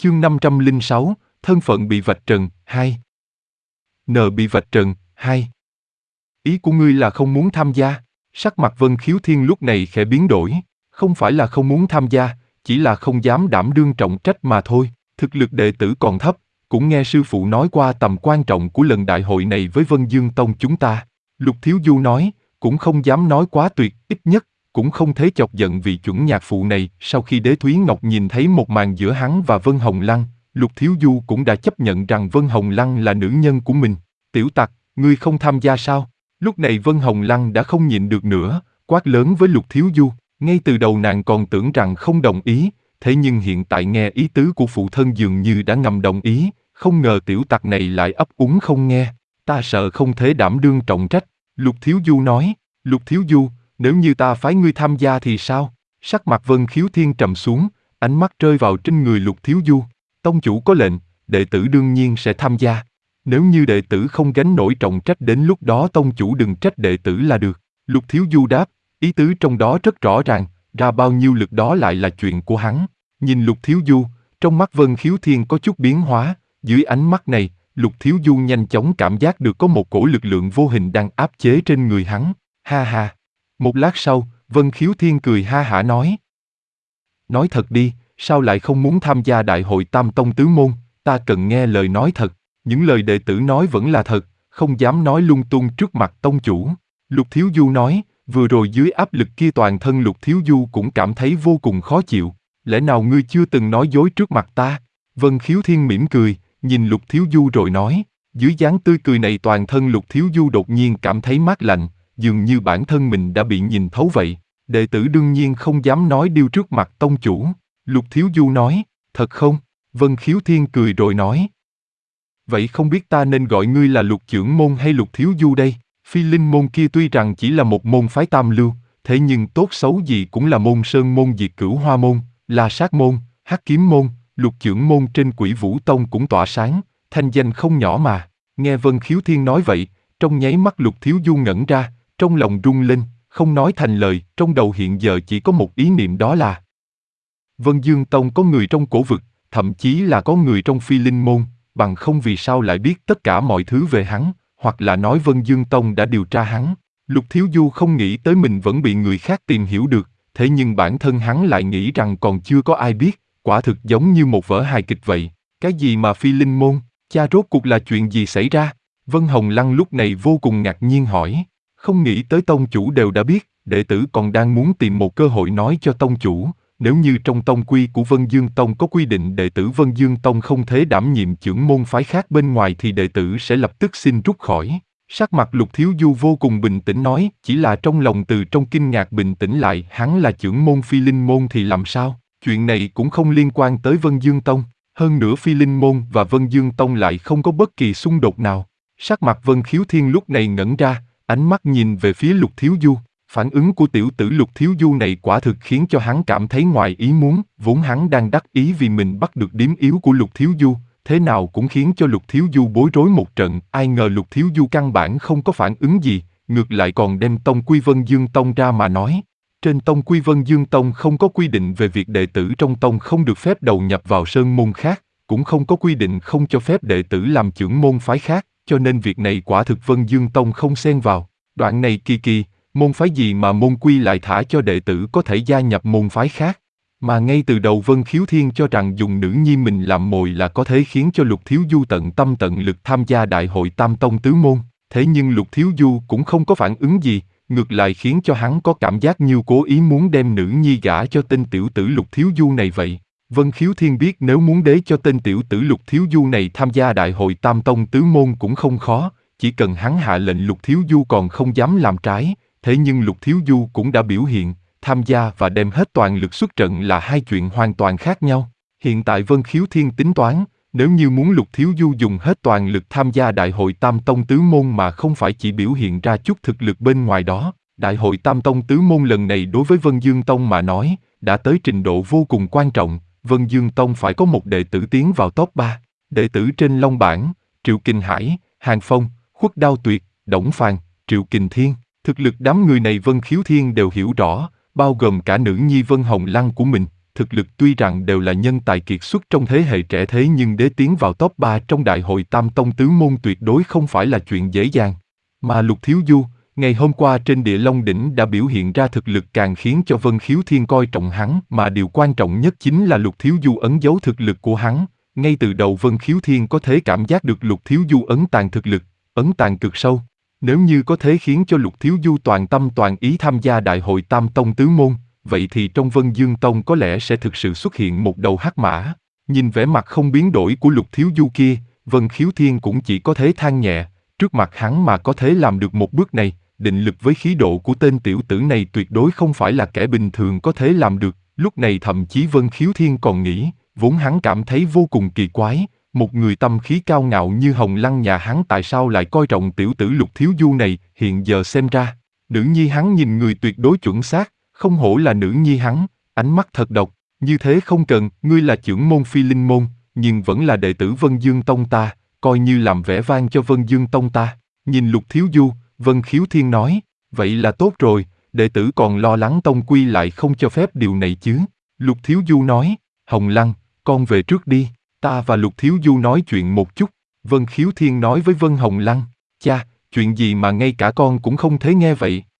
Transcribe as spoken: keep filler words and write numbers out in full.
Chương năm trăm lẻ sáu, thân phận bị vạch trần, hai. N bị vạch trần, hai. Ý của ngươi là không muốn tham gia? Sắc mặt Vân Khiếu Thiên lúc này khẽ biến đổi. Không phải là không muốn tham gia, chỉ là không dám đảm đương trọng trách mà thôi. Thực lực đệ tử còn thấp, cũng nghe sư phụ nói qua tầm quan trọng của lần đại hội này với Vân Dương Tông chúng ta. Lục Thiếu Du nói, cũng không dám nói quá tuyệt, ít nhất cũng không thể chọc giận vị chuẩn nhạc phụ này. Sau khi Đế Thúy Ngọc nhìn thấy một màn giữa hắn và Vân Hồng Lăng, Lục Thiếu Du cũng đã chấp nhận rằng Vân Hồng Lăng là nữ nhân của mình. Tiểu tặc, ngươi không tham gia sao? Lúc này Vân Hồng Lăng đã không nhịn được nữa, quát lớn với Lục Thiếu Du. Ngay từ đầu nàng còn tưởng rằng không đồng ý, thế nhưng hiện tại nghe ý tứ của phụ thân dường như đã ngầm đồng ý, không ngờ tiểu tặc này lại ấp úng không nghe. Ta sợ không thể đảm đương trọng trách. Lục Thiếu Du nói. Lục Thiếu Du, nếu như ta phái ngươi tham gia thì sao? Sắc mặt Vân Khiếu Thiên trầm xuống, ánh mắt rơi vào trên người Lục Thiếu Du. Tông chủ có lệnh, đệ tử đương nhiên sẽ tham gia. Nếu như đệ tử không gánh nổi trọng trách đến lúc đó tông chủ đừng trách đệ tử là được. Lục Thiếu Du đáp, ý tứ trong đó rất rõ ràng, ra bao nhiêu lực đó lại là chuyện của hắn. Nhìn Lục Thiếu Du, trong mắt Vân Khiếu Thiên có chút biến hóa, dưới ánh mắt này, Lục Thiếu Du nhanh chóng cảm giác được có một cổ lực lượng vô hình đang áp chế trên người hắn. Ha ha. Một lát sau, Vân Khiếu Thiên cười ha hả nói. Nói thật đi, sao lại không muốn tham gia đại hội Tam Tông Tứ Môn, ta cần nghe lời nói thật. Những lời đệ tử nói vẫn là thật, không dám nói lung tung trước mặt tông chủ. Lục Thiếu Du nói, vừa rồi dưới áp lực kia toàn thân Lục Thiếu Du cũng cảm thấy vô cùng khó chịu. Lẽ nào ngươi chưa từng nói dối trước mặt ta? Vân Khiếu Thiên mỉm cười, nhìn Lục Thiếu Du rồi nói. Dưới dáng tươi cười này toàn thân Lục Thiếu Du đột nhiên cảm thấy mát lạnh, dường như bản thân mình đã bị nhìn thấu vậy. Đệ tử đương nhiên không dám nói điều trước mặt tông chủ. Lục Thiếu Du nói, thật không? Vân Khiếu Thiên cười rồi nói. Vậy không biết ta nên gọi ngươi là Lục Chưởng Môn hay Lục Thiếu Du đây? Phi Linh Môn kia tuy rằng chỉ là một môn phái tam lưu, thế nhưng tốt xấu gì cũng là môn Sơn Môn, Diệt Cửu Hoa Môn, La Sát Môn, Hắc Kiếm Môn, Lục Chưởng Môn trên Quỷ Vũ Tông cũng tỏa sáng, thanh danh không nhỏ mà. Nghe Vân Khiếu Thiên nói vậy, trong nháy mắt Lục Thiếu Du ngẩn ra, trong lòng rung lên, không nói thành lời, trong đầu hiện giờ chỉ có một ý niệm, đó là Vân Dương Tông có người trong cổ vực, thậm chí là có người trong Phi Linh Môn, bằng không vì sao lại biết tất cả mọi thứ về hắn, hoặc là nói Vân Dương Tông đã điều tra hắn. Lục Thiếu Du không nghĩ tới mình vẫn bị người khác tìm hiểu được, thế nhưng bản thân hắn lại nghĩ rằng còn chưa có ai biết, quả thực giống như một vở hài kịch vậy. Cái gì mà Phi Linh Môn, cha rốt cuộc là chuyện gì xảy ra? Vân Hồng Lăng lúc này vô cùng ngạc nhiên hỏi, không nghĩ tới tông chủ đều đã biết, đệ tử còn đang muốn tìm một cơ hội nói cho tông chủ. Nếu như trong tông quy của Vân Dương Tông có quy định đệ tử Vân Dương Tông không thể đảm nhiệm chưởng môn phái khác bên ngoài thì đệ tử sẽ lập tức xin rút khỏi. Sắc mặt Lục Thiếu Du vô cùng bình tĩnh nói, chỉ là trong lòng từ trong kinh ngạc bình tĩnh lại, hắn là chưởng môn Phi Linh Môn thì làm sao? Chuyện này cũng không liên quan tới Vân Dương Tông, hơn nữa Phi Linh Môn và Vân Dương Tông lại không có bất kỳ xung đột nào. Sắc mặt Vân Khiếu Thiên lúc này ngẩn ra, ánh mắt nhìn về phía Lục Thiếu Du. Phản ứng của tiểu tử Lục Thiếu Du này quả thực khiến cho hắn cảm thấy ngoài ý muốn, vốn hắn đang đắc ý vì mình bắt được điểm yếu của Lục Thiếu Du, thế nào cũng khiến cho Lục Thiếu Du bối rối một trận, ai ngờ Lục Thiếu Du căn bản không có phản ứng gì, ngược lại còn đem tông quy Vân Dương Tông ra mà nói. Trên tông quy Vân Dương Tông không có quy định về việc đệ tử trong tông không được phép đầu nhập vào sơn môn khác, cũng không có quy định không cho phép đệ tử làm chưởng môn phái khác, cho nên việc này quả thực Vân Dương Tông không xen vào. Đoạn này kỳ kỳ, môn phái gì mà môn quy lại thả cho đệ tử có thể gia nhập môn phái khác? Mà ngay từ đầu Vân Khiếu Thiên cho rằng dùng nữ nhi mình làm mồi là có thể khiến cho Lục Thiếu Du tận tâm tận lực tham gia đại hội Tam Tông Tứ Môn. Thế nhưng Lục Thiếu Du cũng không có phản ứng gì, ngược lại khiến cho hắn có cảm giác như cố ý muốn đem nữ nhi gả cho tên tiểu tử Lục Thiếu Du này vậy. Vân Khiếu Thiên biết nếu muốn để cho tên tiểu tử Lục Thiếu Du này tham gia đại hội Tam Tông Tứ Môn cũng không khó, chỉ cần hắn hạ lệnh Lục Thiếu Du còn không dám làm trái. Thế nhưng Lục Thiếu Du cũng đã biểu hiện, tham gia và đem hết toàn lực xuất trận là hai chuyện hoàn toàn khác nhau. Hiện tại Vân Khiếu Thiên tính toán, nếu như muốn Lục Thiếu Du dùng hết toàn lực tham gia đại hội Tam Tông Tứ Môn mà không phải chỉ biểu hiện ra chút thực lực bên ngoài đó, đại hội Tam Tông Tứ Môn lần này đối với Vân Dương Tông mà nói, đã tới trình độ vô cùng quan trọng, Vân Dương Tông phải có một đệ tử tiến vào top ba. Đệ tử trên Long Bảng, Triệu Kình Hải, Hàng Phong, Khuất Đao Tuyệt, Đổng Phàn, Triệu Kình Thiên. Thực lực đám người này Vân Khiếu Thiên đều hiểu rõ, bao gồm cả nữ nhi Vân Hồng Lăng của mình, thực lực tuy rằng đều là nhân tài kiệt xuất trong thế hệ trẻ thế nhưng để tiến vào top ba trong đại hội Tam Tông Tứ Môn tuyệt đối không phải là chuyện dễ dàng. Mà Lục Thiếu Du, ngày hôm qua trên Địa Long Đỉnh đã biểu hiện ra thực lực càng khiến cho Vân Khiếu Thiên coi trọng hắn, mà điều quan trọng nhất chính là Lục Thiếu Du ẩn giấu thực lực của hắn. Ngay từ đầu Vân Khiếu Thiên có thể cảm giác được Lục Thiếu Du ẩn tàng thực lực, ẩn tàng cực sâu. Nếu như có thể khiến cho Lục Thiếu Du toàn tâm toàn ý tham gia đại hội Tam Tông Tứ Môn, vậy thì trong Vân Dương Tông có lẽ sẽ thực sự xuất hiện một đầu hắc mã. Nhìn vẻ mặt không biến đổi của Lục Thiếu Du kia, Vân Khiếu Thiên cũng chỉ có thể than nhẹ, trước mặt hắn mà có thể làm được một bước này, định lực với khí độ của tên tiểu tử này tuyệt đối không phải là kẻ bình thường có thể làm được. Lúc này thậm chí Vân Khiếu Thiên còn nghĩ, vốn hắn cảm thấy vô cùng kỳ quái, một người tâm khí cao ngạo như Hồng Lăng nhà hắn tại sao lại coi trọng tiểu tử Lục Thiếu Du này. Hiện giờ xem ra, nữ nhi hắn nhìn người tuyệt đối chuẩn xác, không hổ là nữ nhi hắn, ánh mắt thật độc. Như thế không cần, ngươi là trưởng môn Phi Linh môn, nhưng vẫn là đệ tử Vân Dương Tông ta, coi như làm vẻ vang cho Vân Dương Tông ta. Nhìn Lục Thiếu Du, Vân Khiếu Thiên nói, vậy là tốt rồi, đệ tử còn lo lắng tông quy lại không cho phép điều này chứ. Lục Thiếu Du nói, Hồng Lăng, con về trước đi, ta và Lục Thiếu Du nói chuyện một chút. Vân Khiếu Thiên nói với Vân Hồng Lăng, cha, chuyện gì mà ngay cả con cũng không thể nghe vậy.